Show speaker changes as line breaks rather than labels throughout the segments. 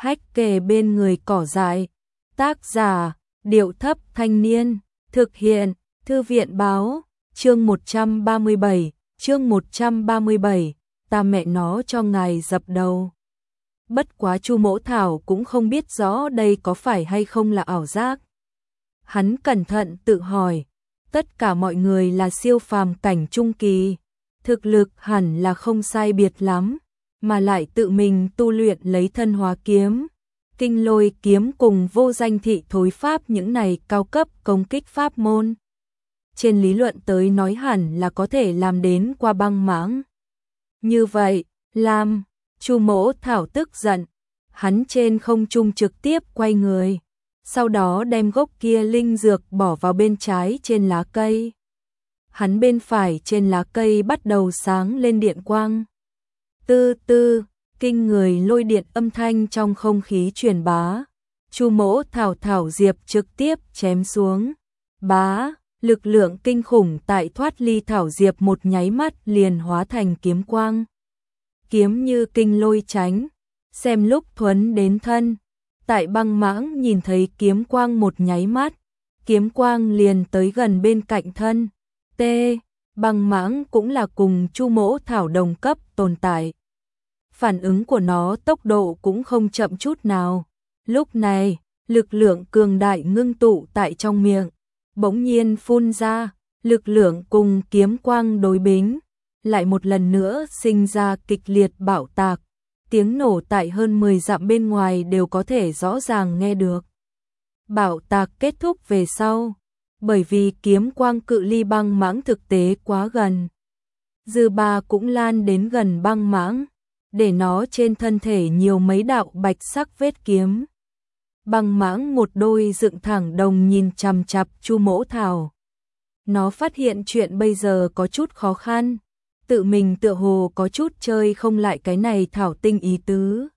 hách kề bên người cỏ dại. Tác giả, Điệu Thấp Thanh Niên, thực hiện, Thư viện Báo, chương 137, ta mẹ nó cho ngài dập đầu. Bất quá Chu Mỗ Thảo cũng không biết rõ đây có phải hay không là ảo giác. Hắn cẩn thận tự hỏi, tất cả mọi người là siêu phàm cảnh trung kỳ, thực lực hẳn là không sai biệt lắm, mà lại tự mình tu luyện lấy thân hóa kiếm, kinh lôi kiếm cùng vô danh thị thối pháp những này cao cấp công kích pháp môn. Trên lý luận tới nói hẳn là có thể làm đến qua băng mãng. Như vậy, làm, Chu Mỗ Thảo tức giận, hắn trên không trung trực tiếp quay người, sau đó đem gốc kia linh dược bỏ vào bên trái trên lá cây. Hắn bên phải trên lá cây bắt đầu sáng lên điện quang. Tư tư, kinh người lôi điện âm thanh trong không khí truyền bá. Chu Mỗ Thảo diệp trực tiếp chém xuống. Bá, lực lượng kinh khủng tại thoát ly thảo diệp một nháy mắt liền hóa thành kiếm quang. Kiếm như kinh lôi tránh, xem lúc thuấn đến thân. Tại băng mãng nhìn thấy kiếm quang một nháy mắt, kiếm quang liền tới gần bên cạnh thân. T. Băng mãng cũng là cùng Chu Mỗ Thảo đồng cấp tồn tại. Phản ứng của nó tốc độ cũng không chậm chút nào. Lúc này, lực lượng cường đại ngưng tụ tại trong miệng, bỗng nhiên phun ra, lực lượng cùng kiếm quang đối bính, lại một lần nữa sinh ra kịch liệt bạo tạc. Tiếng nổ tại hơn 10 dặm bên ngoài đều có thể rõ ràng nghe được. Bạo tạc kết thúc về sau, bởi vì kiếm quang cự ly băng mãng thực tế quá gần. Dư ba cũng lan đến gần băng mãng, để nó trên thân thể nhiều mấy đạo bạch sắc vết kiếm. Băng mãng một đôi dựng thẳng đồng nhìn chằm chằm Chu Mỗ Thảo. Nó phát hiện chuyện bây giờ có chút khó khăn, tự mình tựa hồ có chút chơi không lại cái này thảo tinh ý tứ.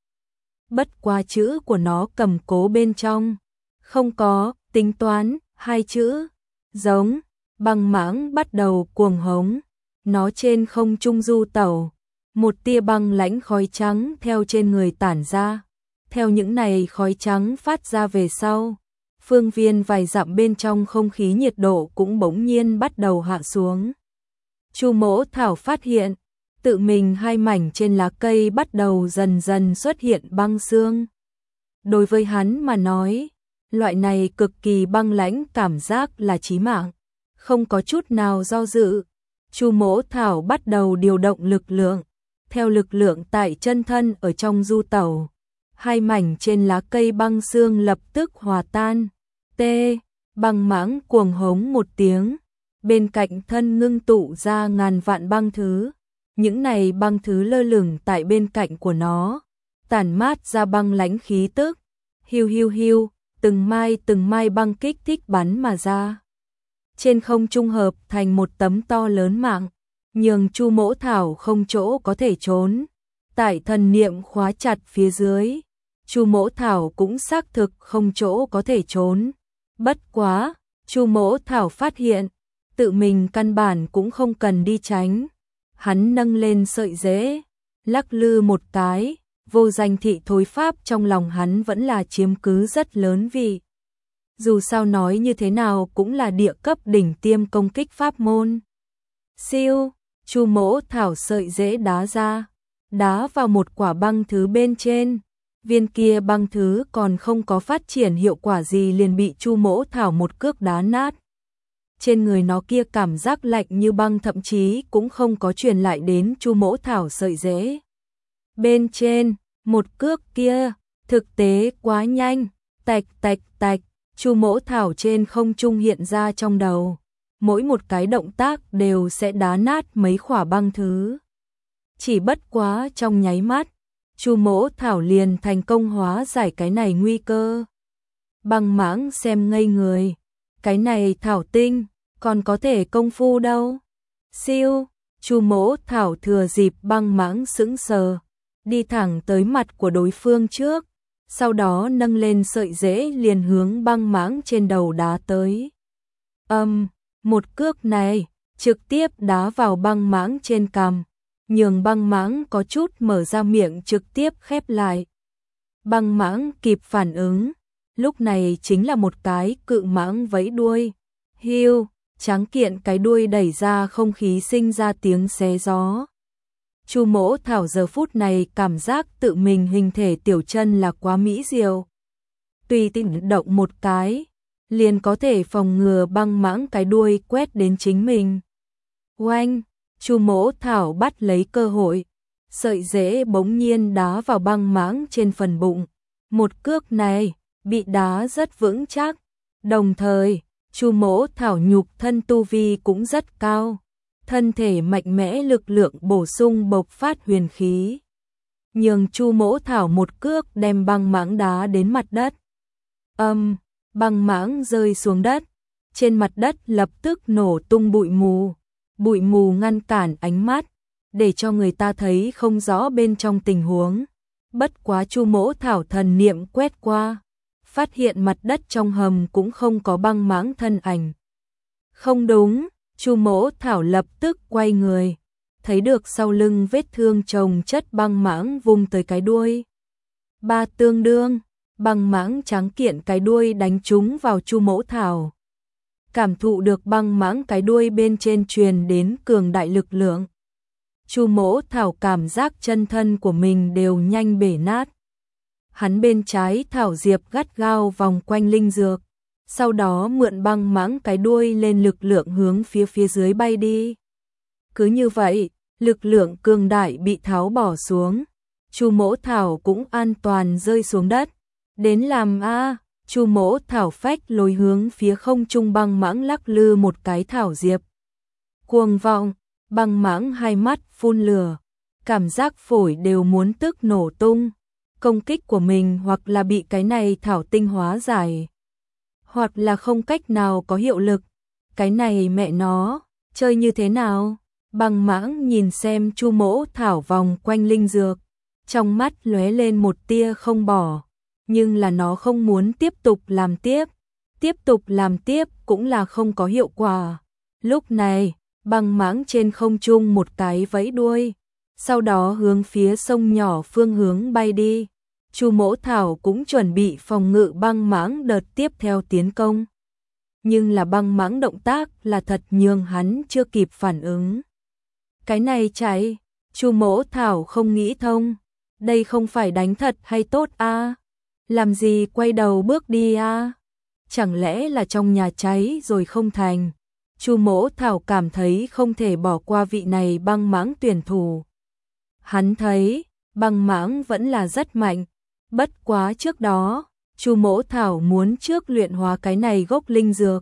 Bất quá chữ của nó cầm cố bên trong, không có tính toán, hai chữ, giống. Băng mãng bắt đầu cuồng hống, nó trên không trung du tẩu, một tia băng lãnh khói trắng theo trên người tản ra. Theo những này khói trắng phát ra về sau, phương viên vài dặm bên trong không khí nhiệt độ cũng bỗng nhiên bắt đầu hạ xuống. Chu Mỗ Thảo phát hiện, tự mình hai mảnh trên lá cây bắt đầu dần dần xuất hiện băng xương. Đối với hắn mà nói, loại này cực kỳ băng lãnh cảm giác là chí mạng, không có chút nào do dự. Chu Mỗ Thảo bắt đầu điều động lực lượng, theo lực lượng tại chân thân ở trong du tẩu. Hai mảnh trên lá cây băng xương lập tức hòa tan. T. Băng mãng cuồng hống một tiếng. Bên cạnh thân ngưng tụ ra ngàn vạn băng thứ. Những này băng thứ lơ lửng tại bên cạnh của nó, tản mát ra băng lãnh khí tức. Hiu hiu hiu, từng mai băng kích thích bắn mà ra. Trên không trung hợp thành một tấm to lớn mạng, nhường Chu Mỗ Thảo không chỗ có thể trốn. Tại thần niệm khóa chặt phía dưới, Chu Mỗ Thảo cũng xác thực không chỗ có thể trốn. Bất quá, Chu Mỗ Thảo phát hiện, tự mình căn bản cũng không cần đi tránh. Hắn nâng lên sợi rễ, lắc lư một cái, vô danh thị thối pháp trong lòng hắn vẫn là chiếm cứ rất lớn vị. Dù sao nói như thế nào cũng là địa cấp đỉnh tiêm công kích pháp môn. Siêu, Chu Mỗ Thảo sợi rễ đá ra, đá vào một quả băng thứ bên trên. Viên kia băng thứ còn không có phát triển hiệu quả gì liền bị Chu Mỗ Thảo một cước đá nát. Trên người nó kia cảm giác lạnh như băng thậm chí cũng không có truyền lại đến Chu Mỗ Thảo sợi rễ. Bên trên, một cước kia, thực tế quá nhanh, tạch tạch tạch, Chu Mỗ Thảo trên không trung hiện ra trong đầu. Mỗi một cái động tác đều sẽ đá nát mấy khỏa băng thứ. Chỉ bất quá trong nháy mắt, Chu Mỗ Thảo liền thành công hóa giải cái này nguy cơ. Băng mãng xem ngây người, cái này thảo tinh, còn có thể công phu đâu. Siêu, Chu Mỗ Thảo thừa dịp băng mãng sững sờ, đi thẳng tới mặt của đối phương trước, sau đó nâng lên sợi rễ liền hướng băng mãng trên đầu đá tới. Một cước này, trực tiếp đá vào băng mãng trên cằm, nhường băng mãng có chút mở ra miệng trực tiếp khép lại. Băng mãng kịp phản ứng, lúc này chính là một cái cự mãng vẫy đuôi. Hiu, tráng kiện cái đuôi đẩy ra không khí sinh ra tiếng xé gió. Chu Mỗ Thảo giờ phút này cảm giác tự mình hình thể tiểu chân là quá mỹ diệu. Tùy tiện động một cái, liền có thể phòng ngừa băng mãng cái đuôi quét đến chính mình. Oanh, Chu Mỗ Thảo bắt lấy cơ hội, sợi rễ bỗng nhiên đá vào băng mãng trên phần bụng. Một cước này bị đá rất vững chắc, đồng thời Chu Mỗ Thảo nhục thân tu vi cũng rất cao, thân thể mạnh mẽ lực lượng bổ sung bộc phát huyền khí, nhường Chu Mỗ Thảo một cước đem băng mãng đá đến mặt đất. Băng mãng rơi xuống đất, trên mặt đất lập tức nổ tung bụi mù ngăn cản ánh mắt, để cho người ta thấy không rõ bên trong tình huống. Bất quá Chu Mỗ Thảo thần niệm quét qua, phát hiện mặt đất trong hầm cũng không có băng mãng thân ảnh. Không đúng, Chu Mỗ Thảo lập tức quay người, thấy được sau lưng vết thương chồng chất băng mãng vung tới cái đuôi. Ba tương đương, băng mãng tráng kiện cái đuôi đánh trúng vào Chu Mỗ Thảo. Cảm thụ được băng mãng cái đuôi bên trên truyền đến cường đại lực lượng. Chu Mỗ Thảo cảm giác chân thân của mình đều nhanh bể nát. Hắn bên trái thảo diệp gắt gao vòng quanh linh dược, sau đó mượn băng mãng cái đuôi lên lực lượng hướng phía dưới bay đi. Cứ như vậy, lực lượng cường đại bị tháo bỏ xuống, Chu Mỗ Thảo cũng an toàn rơi xuống đất. Đến làm a, Chu Mỗ Thảo phách lối hướng phía không trung băng mãng lắc lư một cái thảo diệp. Cuồng vọng, băng mãng hai mắt phun lửa, cảm giác phổi đều muốn tức nổ tung. Công kích của mình hoặc là bị cái này thảo tinh hóa giải, hoặc là không cách nào có hiệu lực. Cái này mẹ nó, chơi như thế nào? Băng mãng nhìn xem Chu Mỗ Thảo vòng quanh linh dược, trong mắt lóe lên một tia không bỏ, nhưng là nó không muốn tiếp tục làm tiếp cũng là không có hiệu quả. Lúc này, băng mãng trên không trung một cái vẫy đuôi, sau đó hướng phía sông nhỏ phương hướng bay đi. Chu Mỗ Thảo cũng chuẩn bị phòng ngự băng mãng đợt tiếp theo tiến công. Nhưng là băng mãng động tác là thật nhường hắn chưa kịp phản ứng. Cái này chạy, Chu Mỗ Thảo không nghĩ thông, đây không phải đánh thật hay tốt a? Làm gì quay đầu bước đi a? Chẳng lẽ là trong nhà cháy rồi không thành? Chu Mỗ Thảo cảm thấy không thể bỏ qua vị này băng mãng tuyển thủ. Hắn thấy, băng mãng vẫn là rất mạnh, bất quá trước đó, Chu Mỗ Thảo muốn trước luyện hóa cái này gốc linh dược.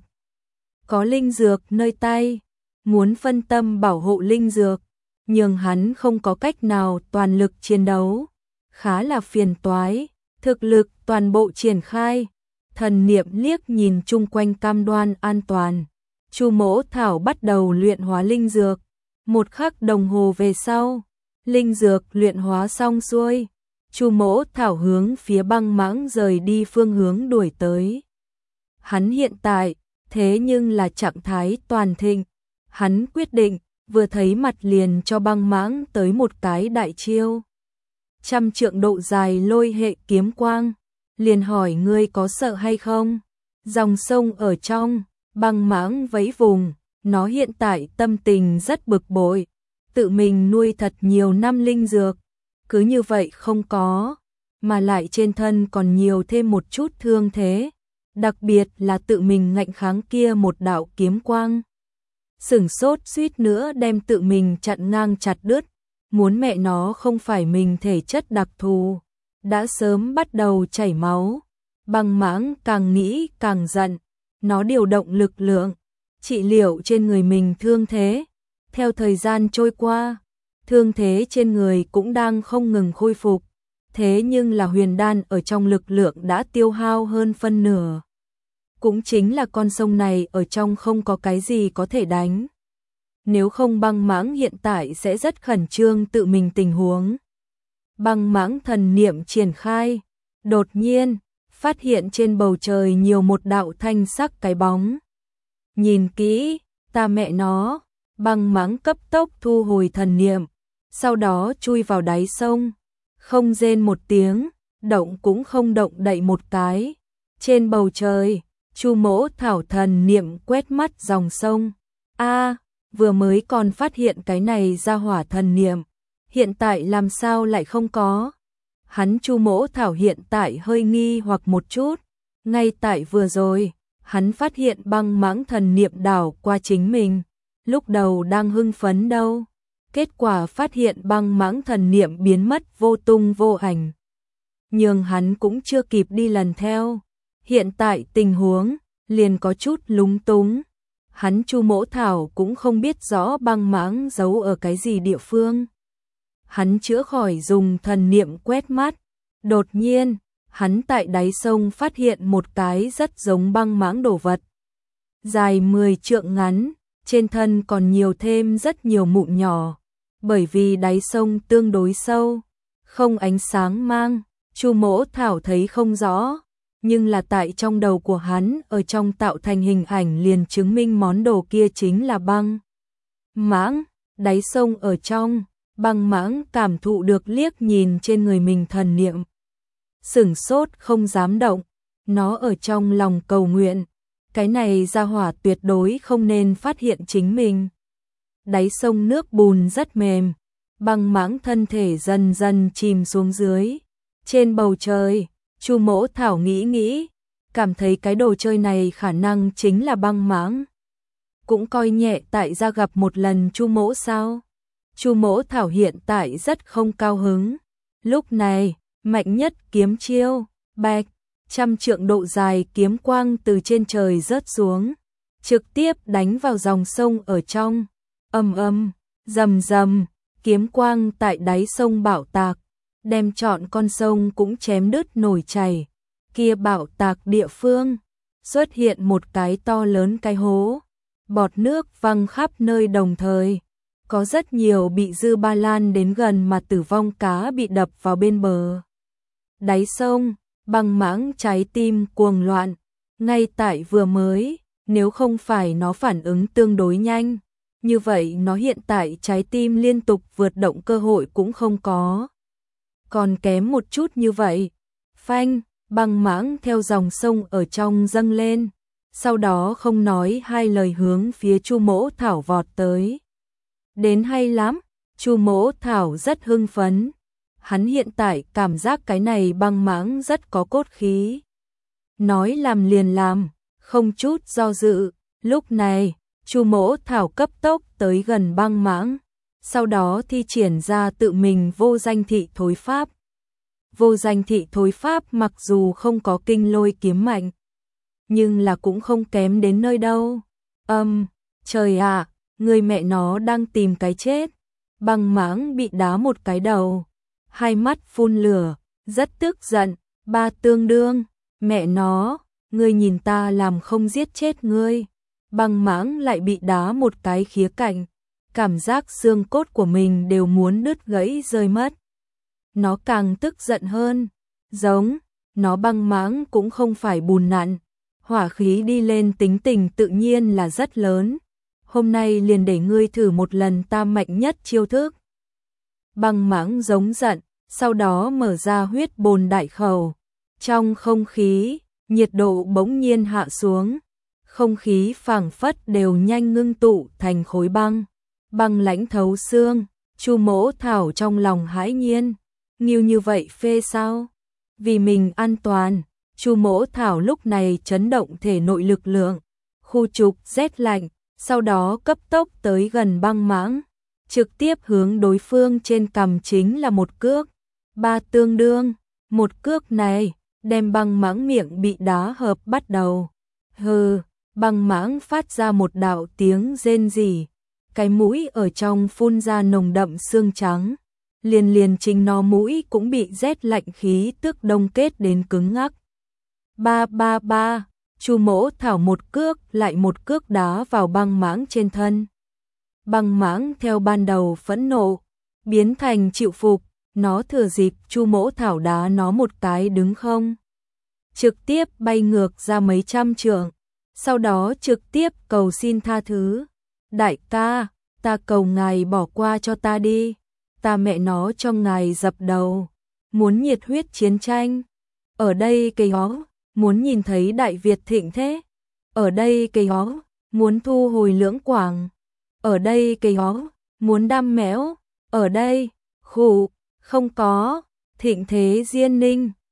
Có linh dược nơi tay, muốn phân tâm bảo hộ linh dược, nhưng hắn không có cách nào toàn lực chiến đấu, khá là phiền toái, thực lực toàn bộ triển khai, thần niệm liếc nhìn chung quanh cam đoan an toàn. Chu Mỗ Thảo bắt đầu luyện hóa linh dược, một khắc đồng hồ về sau, linh dược luyện hóa xong xuôi, Chu Mỗ Thảo hướng phía băng mãng rời đi phương hướng đuổi tới. Hắn hiện tại, thế nhưng là trạng thái toàn thịnh, hắn quyết định, vừa thấy mặt liền cho băng mãng tới một cái đại chiêu. 100 trượng độ dài lôi hệ kiếm quang, liền hỏi ngươi có sợ hay không? Dòng sông ở trong, băng mãng vẫy vùng, nó hiện tại tâm tình rất bực bội, tự mình nuôi thật nhiều năm linh dược, cứ như vậy không có, mà lại trên thân còn nhiều thêm một chút thương thế, đặc biệt là tự mình ngạnh kháng kia một đạo kiếm quang. Sửng sốt suýt nữa đem tự mình chặn ngang chặt đứt, muốn mẹ nó không phải mình thể chất đặc thù, đã sớm bắt đầu chảy máu. Băng mãng càng nghĩ càng giận, nó điều động lực lượng, trị liệu trên người mình thương thế. Theo thời gian trôi qua, thương thế trên người cũng đang không ngừng khôi phục, thế nhưng là huyền đan ở trong lực lượng đã tiêu hao hơn phân nửa. Cũng chính là con sông này ở trong không có cái gì có thể đánh. Nếu không băng mãng hiện tại sẽ rất khẩn trương tự mình tình huống. Băng mãng thần niệm triển khai, đột nhiên, phát hiện trên bầu trời nhiều một đạo thanh sắc cái bóng. Nhìn kỹ, ta mẹ nó, băng mãng cấp tốc thu hồi thần niệm, sau đó chui vào đáy sông, không rên một tiếng, động cũng không động đậy một cái. Trên bầu trời, Chu Mỗ Thảo thần niệm quét mắt dòng sông. Vừa mới còn phát hiện cái này ra hỏa thần niệm, hiện tại làm sao lại không có? Hắn Chu Mỗ Thảo hiện tại hơi nghi hoặc một chút, ngay tại vừa rồi, hắn phát hiện băng mãng thần niệm đảo qua chính mình, lúc đầu đang hưng phấn đâu, kết quả phát hiện băng mãng thần niệm biến mất vô tung vô ảnh. Nhưng hắn cũng chưa kịp đi lần theo, hiện tại tình huống liền có chút lúng túng. Hắn Chu Mỗ Thảo cũng không biết rõ băng mãng giấu ở cái gì địa phương. Hắn chữa khỏi dùng thần niệm quét mắt, đột nhiên, hắn tại đáy sông phát hiện một cái rất giống băng mãng đồ vật. Dài 10 trượng ngắn, trên thân còn nhiều thêm rất nhiều mụn nhỏ, bởi vì đáy sông tương đối sâu, không ánh sáng mang, Chu Mỗ Thảo thấy không rõ, nhưng là tại trong đầu của hắn ở trong tạo thành hình ảnh liền chứng minh món đồ kia chính là băng mãng. Đáy sông ở trong, băng mãng cảm thụ được liếc nhìn trên người mình thần niệm, sửng sốt không dám động, nó ở trong lòng cầu nguyện, cái này ra hỏa tuyệt đối không nên phát hiện chính mình. Đáy sông nước bùn rất mềm, băng mãng thân thể dần dần chìm xuống dưới. Trên bầu trời, Chu Mỗ Thảo nghĩ, cảm thấy cái đồ chơi này khả năng chính là băng mãng. Cũng coi nhẹ tại ra gặp một lần Chu Mỗ sao. Chu Mỗ Thảo hiện tại rất không cao hứng. Lúc này, mạnh nhất kiếm chiêu, bạch, 100 trượng độ dài kiếm quang từ trên trời rớt xuống, trực tiếp đánh vào dòng sông ở trong. Rầm rầm, kiếm quang tại đáy sông bạo tạc, đem trọn con sông cũng chém đứt nổi chảy. Kia bạo tạc địa phương, xuất hiện một cái to lớn cái hố, bọt nước văng khắp nơi đồng thời. Có rất nhiều bị dư ba lan đến gần mà tử vong cá bị đập vào bên bờ. Đáy sông, băng mãng trái tim cuồng loạn, ngay tại vừa mới, nếu không phải nó phản ứng tương đối nhanh, như vậy nó hiện tại trái tim liên tục vượt động cơ hội cũng không có. Còn kém một chút như vậy, phanh, băng mãng theo dòng sông ở trong dâng lên, sau đó không nói hai lời hướng phía Chu Mỗ Thảo vọt tới. Đến hay lắm, Chu Mỗ Thảo rất hưng phấn. Hắn hiện tại cảm giác cái này băng mãng rất có cốt khí. Nói làm liền làm, không chút do dự. Lúc này, Chu Mỗ Thảo cấp tốc tới gần băng mãng, sau đó thi triển ra tự mình vô danh thị thối pháp. Vô danh thị thối pháp mặc dù không có kinh lôi kiếm mạnh, nhưng là cũng không kém đến nơi đâu. Trời ạ, người mẹ nó đang tìm cái chết. Băng mãng bị đá một cái đầu, hai mắt phun lửa, rất tức giận. Ba tương đương, mẹ nó, ngươi nhìn ta làm không giết chết ngươi. Băng mãng lại bị đá một cái khía cạnh, cảm giác xương cốt của mình đều muốn đứt gãy rơi mất. Nó càng tức giận hơn, giống, nó băng mãng cũng không phải bùn nặn, hỏa khí đi lên tính tình tự nhiên là rất lớn. Hôm nay liền để ngươi thử một lần ta mạnh nhất chiêu thức. Băng mãng giống giận, sau đó mở ra huyết bồn đại khẩu. Trong không khí, nhiệt độ bỗng nhiên hạ xuống, không khí phảng phất đều nhanh ngưng tụ thành khối băng, băng lãnh thấu xương. Chu Mỗ Thảo trong lòng hãi nhiên, nhiều như vậy phê sao? Vì mình an toàn, Chu Mỗ Thảo lúc này chấn động thể nội lực lượng, khu trục rét lạnh, sau đó cấp tốc tới gần băng mãng, trực tiếp hướng đối phương trên cằm chính là một cước. Ba tương đương, một cước này đem băng mãng miệng bị đá hợp bắt đầu. Hừ, băng mãng phát ra một đạo tiếng rên rỉ, cái mũi ở trong phun ra nồng đậm xương trắng, liền chính nó mũi cũng bị rét lạnh khí tức đông kết đến cứng ngắc. Ba, Chu Mỗ Thảo một cước lại một cước đá vào băng mãng trên thân. Băng mãng theo ban đầu phẫn nộ, biến thành chịu phục, nó thừa dịp Chu Mỗ Thảo đá nó một cái đứng không, trực tiếp bay ngược ra mấy trăm trượng, sau đó trực tiếp cầu xin tha thứ. Đại ca, ta cầu ngài bỏ qua cho ta đi, ta mẹ nó cho ngài dập đầu. muốn nhiệt huyết chiến tranh. Ở đây cây ó, muốn nhìn thấy Đại Việt thịnh thế. Ở đây cây ó, muốn thu hồi Lưỡng Quảng. Ở đây cây ó, muốn đam mẽo. Ở đây, khụ, không có, thịnh thế Diên Ninh.